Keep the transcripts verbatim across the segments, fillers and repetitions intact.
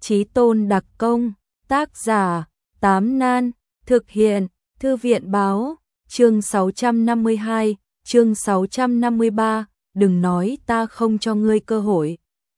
Chí tôn đặc công, tác giả, Tám Nan, thực hiện, Thư viện báo, chương sáu trăm năm mươi hai, chương sáu trăm năm mươi ba, đừng nói ta không cho ngươi cơ hội.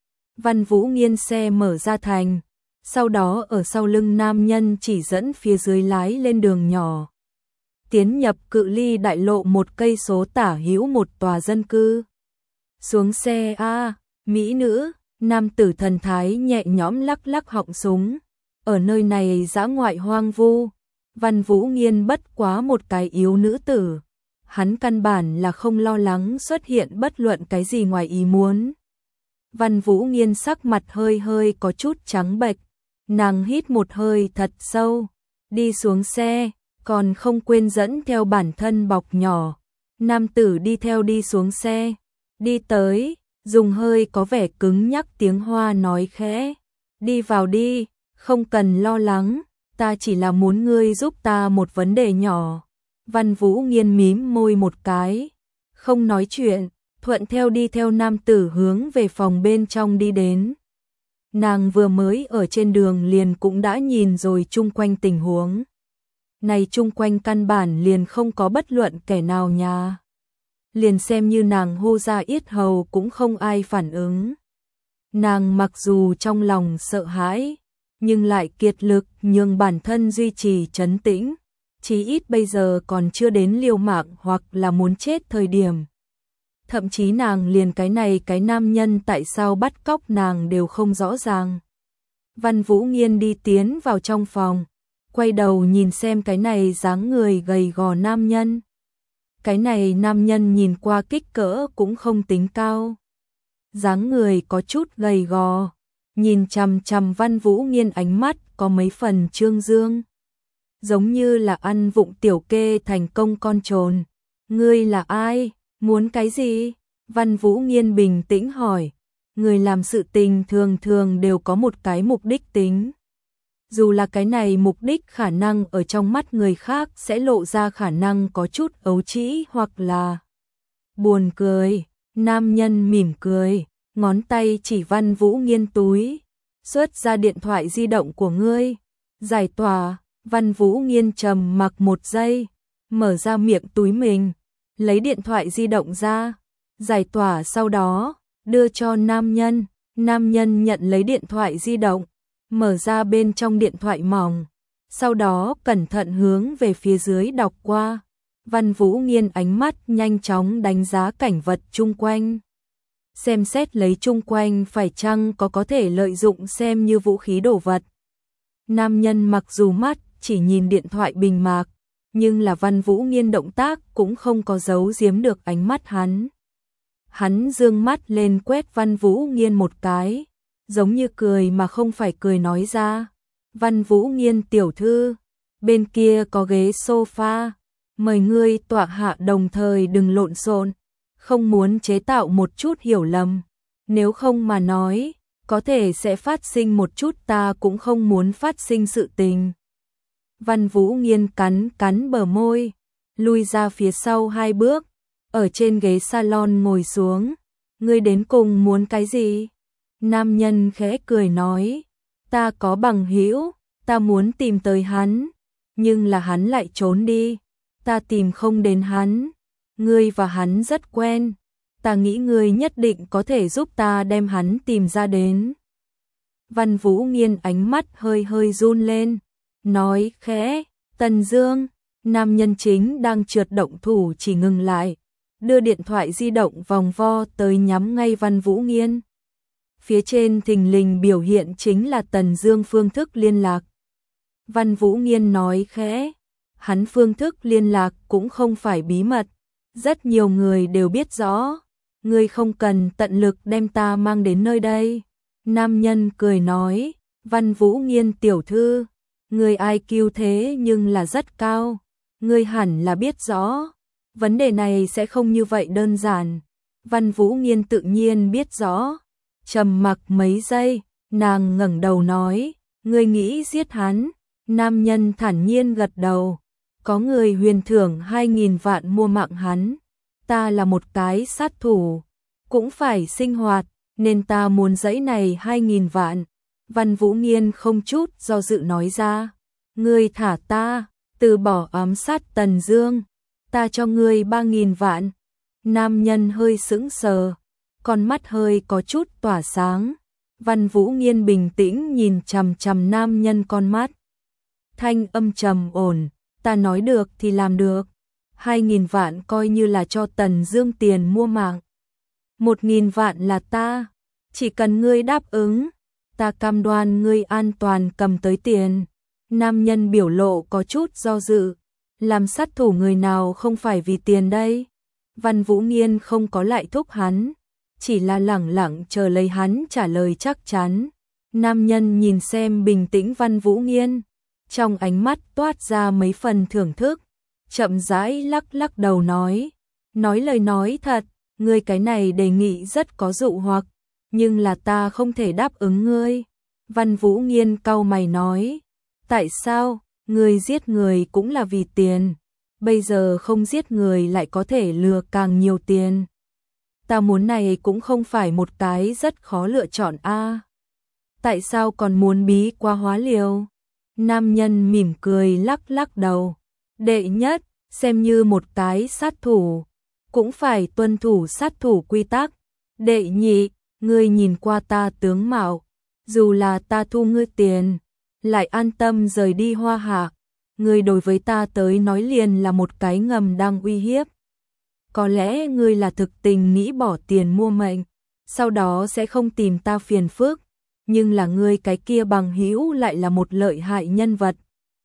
Văn Vũ nghiêng xe mở ra thành, sau đó ở sau lưng nam nhân chỉ dẫn phía dưới lái lên đường nhỏ. Tiến nhập cự ly đại lộ một cây số tả hữu một tòa dân cư. Xuống xe a, mỹ nữ, nam tử thần thái nhẹ nhõm lắc lắc họng súng. Ở nơi này dã ngoại hoang vu, Văn Vũ nghiên bất quá một cái yếu nữ tử. Hắn căn bản là không lo lắng xuất hiện bất luận cái gì ngoài ý muốn. Văn Vũ nghiên sắc mặt hơi hơi có chút trắng bệch, nàng hít một hơi thật sâu, đi xuống xe, còn không quên dẫn theo bản thân bọc nhỏ. Nam tử đi theo đi xuống xe, đi tới, dùng hơi có vẻ cứng nhắc tiếng Hoa nói khẽ, đi vào đi, không cần lo lắng, ta chỉ là muốn ngươi giúp ta một vấn đề nhỏ. Văn Vũ nghiên mím môi một cái, không nói chuyện, thuận theo đi theo nam tử hướng về phòng bên trong đi đến. Nàng vừa mới ở trên đường liền cũng đã nhìn rồi chung quanh tình huống. Này chung quanh căn bản liền không có bất luận kẻ nào nhà. Liền xem như nàng hô ra yết hầu cũng không ai phản ứng. Nàng mặc dù trong lòng sợ hãi, nhưng lại kiệt lực nhường bản thân duy trì trấn tĩnh, chí ít bây giờ còn chưa đến liều mạng hoặc là muốn chết thời điểm. Thậm chí nàng liền cái này cái nam nhân tại sao bắt cóc nàng đều không rõ ràng. Văn Vũ nghiên đi tiến vào trong phòng, quay đầu nhìn xem cái này dáng người gầy gò nam nhân. Cái này nam nhân nhìn qua kích cỡ cũng không tính cao. Dáng người có chút gầy gò, nhìn chằm chằm Văn Vũ nghiên ánh mắt có mấy phần trương dương. Giống như là ăn vụng tiểu kê thành công con trồn. Ngươi là ai? Muốn cái gì? Văn Vũ nghiên bình tĩnh hỏi. Người làm sự tình thường thường đều có một cái mục đích tính. Dù là cái này mục đích khả năng ở trong mắt người khác sẽ lộ ra khả năng có chút ấu trĩ hoặc là buồn cười. Nam nhân mỉm cười, ngón tay chỉ Văn Vũ nghiên túi. Xuất ra điện thoại di động của ngươi. Giải tỏa. Văn Vũ nghiên trầm mặc một giây, mở ra miệng túi mình, lấy điện thoại di động ra, giải tỏa sau đó, đưa cho nam nhân. Nam nhân nhận lấy điện thoại di động, mở ra bên trong điện thoại mỏng, sau đó cẩn thận hướng về phía dưới đọc qua. Văn Vũ nghiên ánh mắt nhanh chóng đánh giá cảnh vật chung quanh. Xem xét lấy chung quanh phải chăng có có thể lợi dụng xem như vũ khí đồ vật. Nam nhân mặc dù mắt chỉ nhìn điện thoại bình mạc, nhưng là Văn Vũ nghiên động tác cũng không có giấu giếm được ánh mắt hắn. Hắn dương mắt lên quét Văn Vũ nghiên một cái, giống như cười mà không phải cười nói ra. Văn Vũ nghiên tiểu thư, bên kia có ghế sofa, mời ngươi tọa hạ đồng thời đừng lộn xộn, không muốn chế tạo một chút hiểu lầm. Nếu không mà nói, có thể sẽ phát sinh một chút ta cũng không muốn phát sinh sự tình. Văn Vũ nghiên cắn cắn bờ môi, lui ra phía sau hai bước, ở trên ghế salon ngồi xuống. Ngươi đến cùng muốn cái gì? Nam nhân khẽ cười nói, ta có bằng hữu, ta muốn tìm tới hắn, nhưng là hắn lại trốn đi, ta tìm không đến hắn. Ngươi và hắn rất quen, ta nghĩ ngươi nhất định có thể giúp ta đem hắn tìm ra đến. Văn Vũ nghiên ánh mắt hơi hơi run lên, nói khẽ, Tần Dương. Nam nhân chính đang trượt động thủ chỉ ngừng lại, đưa điện thoại di động vòng vo tới nhắm ngay Văn Vũ nghiên. Phía trên thình lình biểu hiện chính là Tần Dương phương thức liên lạc. Văn Vũ nghiên nói khẽ, hắn phương thức liên lạc cũng không phải bí mật, rất nhiều người đều biết rõ, ngươi không cần tận lực đem ta mang đến nơi đây. Nam nhân cười nói, Văn Vũ nghiên tiểu thư, ngươi i kiu thế nhưng là rất cao, ngươi hẳn là biết rõ, vấn đề này sẽ không như vậy đơn giản. Văn Vũ nghiên tự nhiên biết rõ, trầm mặc mấy giây, nàng ngẩng đầu nói, ngươi nghĩ giết hắn? Nam nhân thản nhiên gật đầu, có người huyền thưởng hai nghìn vạn mua mạng hắn, ta là một cái sát thủ, cũng phải sinh hoạt, nên ta muốn dãy này hai nghìn vạn. Văn Vũ Nghiên không chút do dự nói ra, ngươi thả ta, từ bỏ ám sát Tần Dương, ta cho ngươi ba nghìn vạn. Nam nhân hơi sững sờ, con mắt hơi có chút tỏa sáng. Văn Vũ Nghiên bình tĩnh nhìn chằm chằm nam nhân con mắt. Thanh âm trầm ổn, ta nói được thì làm được. Hai nghìn vạn coi như là cho Tần Dương tiền mua mạng. Một nghìn vạn là ta, chỉ cần ngươi đáp ứng, ta cam đoan ngươi an toàn cầm tới tiền. Nam nhân biểu lộ có chút do dự, làm sát thủ người nào không phải vì tiền đây? Văn Vũ Nghiên không có lại thúc hắn, chỉ là lẳng lặng chờ lấy hắn trả lời chắc chắn. Nam nhân nhìn xem bình tĩnh Văn Vũ Nghiên, trong ánh mắt toát ra mấy phần thưởng thức, chậm rãi lắc lắc đầu nói, nói lời nói thật, ngươi cái này đề nghị rất có dụ hoặc, nhưng là ta không thể đáp ứng ngươi. Văn Vũ Nghiên cau mày nói, tại sao, ngươi giết người cũng là vì tiền, bây giờ không giết người lại có thể lừa càng nhiều tiền. Ta muốn này cũng không phải một cái rất khó lựa chọn a. Tại sao còn muốn bí qua hóa liều? Nam nhân mỉm cười lắc lắc đầu. Đệ nhất, xem như một cái sát thủ, cũng phải tuân thủ sát thủ quy tắc. Đệ nhị, ngươi nhìn qua ta tướng mạo, dù là ta thu ngươi tiền, lại an tâm rời đi Hoa Hạ. Ngươi đối với ta tới nói liền là một cái ngầm đang uy hiếp. Có lẽ ngươi là thực tình nghĩ bỏ tiền mua mệnh, sau đó sẽ không tìm ta phiền phức, nhưng là ngươi cái kia bằng hữu lại là một lợi hại nhân vật.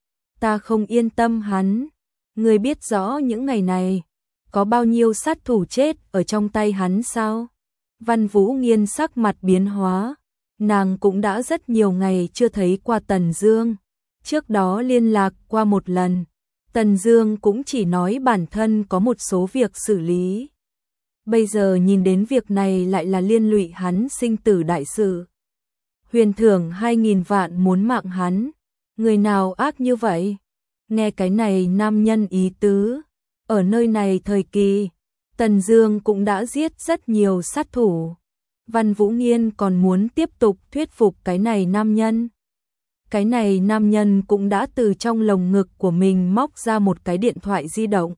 Ta không yên tâm hắn. Ngươi biết rõ những ngày này có bao nhiêu sát thủ chết ở trong tay hắn sao? Văn Vũ Nghiên sắc mặt biến hóa, nàng cũng đã rất nhiều ngày chưa thấy qua Tần Dương. Trước đó liên lạc qua một lần, Tần Dương cũng chỉ nói bản thân có một số việc xử lý. Bây giờ nhìn đến việc này lại là liên lụy hắn sinh tử đại sự. Huyền thưởng hai nghìn vạn muốn mạng hắn, người nào ác như vậy? Nghe cái này nam nhân ý tứ, ở nơi này thời kỳ, Tần Dương cũng đã giết rất nhiều sát thủ. Văn Vũ Nghiên còn muốn tiếp tục thuyết phục cái này nam nhân. Cái này nam nhân cũng đã từ trong lồng ngực của mình móc ra một cái điện thoại di động.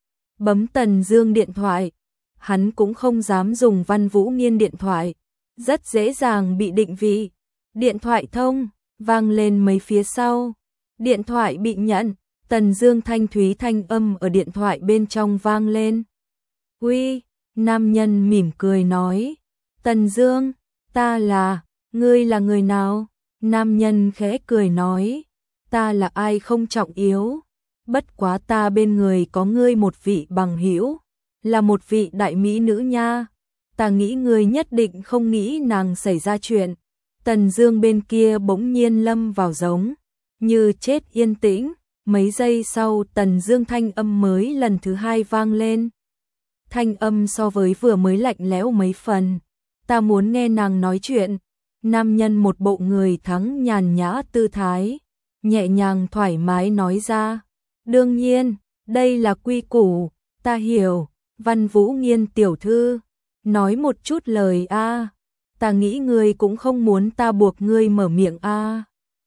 Bấm Tần Dương điện thoại, hắn cũng không dám dùng Văn Vũ Nghiên điện thoại, rất dễ dàng bị định vị. Điện thoại thông, vang lên mấy phía sau. Điện thoại bị nhận, Tần Dương thanh thúy thanh âm ở điện thoại bên trong vang lên. Uy, nam nhân mỉm cười nói. Tần Dương, ta là, ngươi là người nào? Nam nhân khẽ cười nói, ta là ai không trọng yếu, bất quá ta bên người có ngươi một vị bằng hữu, là một vị đại mỹ nữ nha. Ta nghĩ ngươi nhất định không nghĩ nàng xảy ra chuyện. Tần Dương bên kia bỗng nhiên lâm vào giống như chết yên tĩnh, mấy giây sau Tần Dương thanh âm mới lần thứ hai vang lên. Thanh âm so với vừa mới lạnh lẽo mấy phần. Ta muốn nghe nàng nói chuyện. Nam nhân một bộ người thắng nhàn nhã tư thái, nhẹ nhàng thoải mái nói ra. Đương nhiên, đây là quy củ, ta hiểu. Văn Vũ Nghiên tiểu thư, nói một chút lời a. Ta nghĩ ngươi cũng không muốn ta buộc ngươi mở miệng a.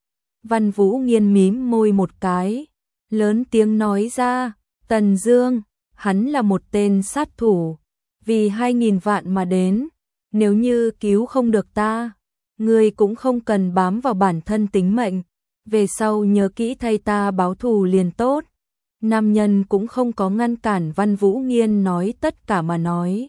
Văn Vũ Nghiên mím môi một cái, lớn tiếng nói ra, Tần Dương, hắn là một tên sát thủ, vì hai nghìn vạn mà đến, nếu như cứu không được ta, ngươi cũng không cần bám vào bản thân tính mệnh, về sau nhớ kỹ thay ta báo thù liền tốt. Nam nhân cũng không có ngăn cản Văn Vũ Nghiên nói tất cả mà nói.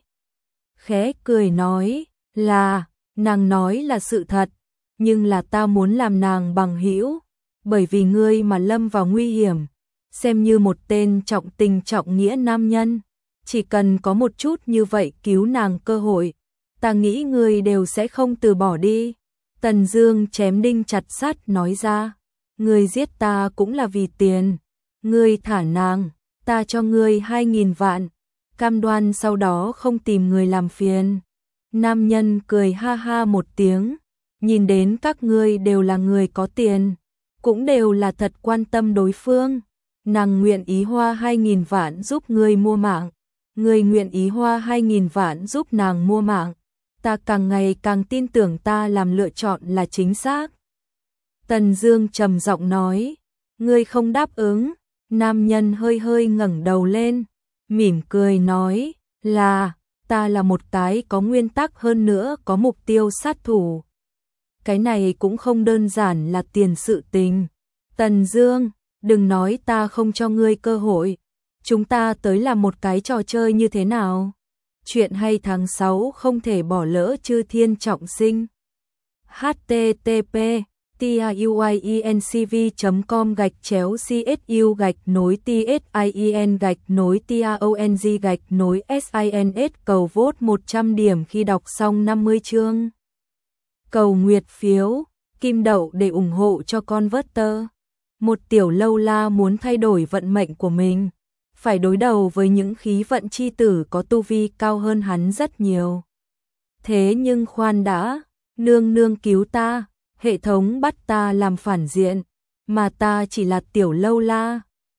Khẽ cười nói, là, nàng nói là sự thật, nhưng là ta muốn làm nàng bằng hữu, bởi vì ngươi mà lâm vào nguy hiểm, xem như một tên trọng tình trọng nghĩa nam nhân, chỉ cần có một chút như vậy cứu nàng cơ hội, ta nghĩ ngươi đều sẽ không từ bỏ đi. Tần Dương chém đinh chặt sắt nói ra, ngươi giết ta cũng là vì tiền, ngươi thả nàng, ta cho ngươi hai nghìn vạn, cam đoan sau đó không tìm người làm phiền. Nam nhân cười ha ha một tiếng, nhìn đến các ngươi đều là người có tiền, cũng đều là thật quan tâm đối phương. Nàng nguyện ý hoa hai nghìn vạn giúp ngươi mua mạng, ngươi nguyện ý hoa hai nghìn vạn giúp nàng mua mạng. Ta càng ngày càng tin tưởng ta làm lựa chọn là chính xác. Tần Dương trầm giọng nói, ngươi không đáp ứng. Nam nhân hơi hơi ngẩng đầu lên, mỉm cười nói, là, ta là một cái có nguyên tắc hơn nữa có mục tiêu sát thủ. Cái này cũng không đơn giản là tiền sự tình. Tần Dương, đừng nói ta không cho ngươi cơ hội. Chúng ta tới làm một cái trò chơi như thế nào? Chuyện hay tháng sáu không thể bỏ lỡ Chư Thiên Trọng Sinh. h t t p tiuincv chấm com gạch chéo csu gạch nối tsin gạch nối tong gạch nối sins cầu vote một trăm điểm khi đọc xong năm mươi chương. Cầu nguyệt phiếu, kim đậu để ủng hộ cho con Converter. Một tiểu lâu la muốn thay đổi vận mệnh của mình, phải đối đầu với những khí vận chi tử có tu vi cao hơn hắn rất nhiều. Thế nhưng khoan đã, nương nương cứu ta, hệ thống bắt ta làm phản diện, mà ta chỉ là tiểu lâu la,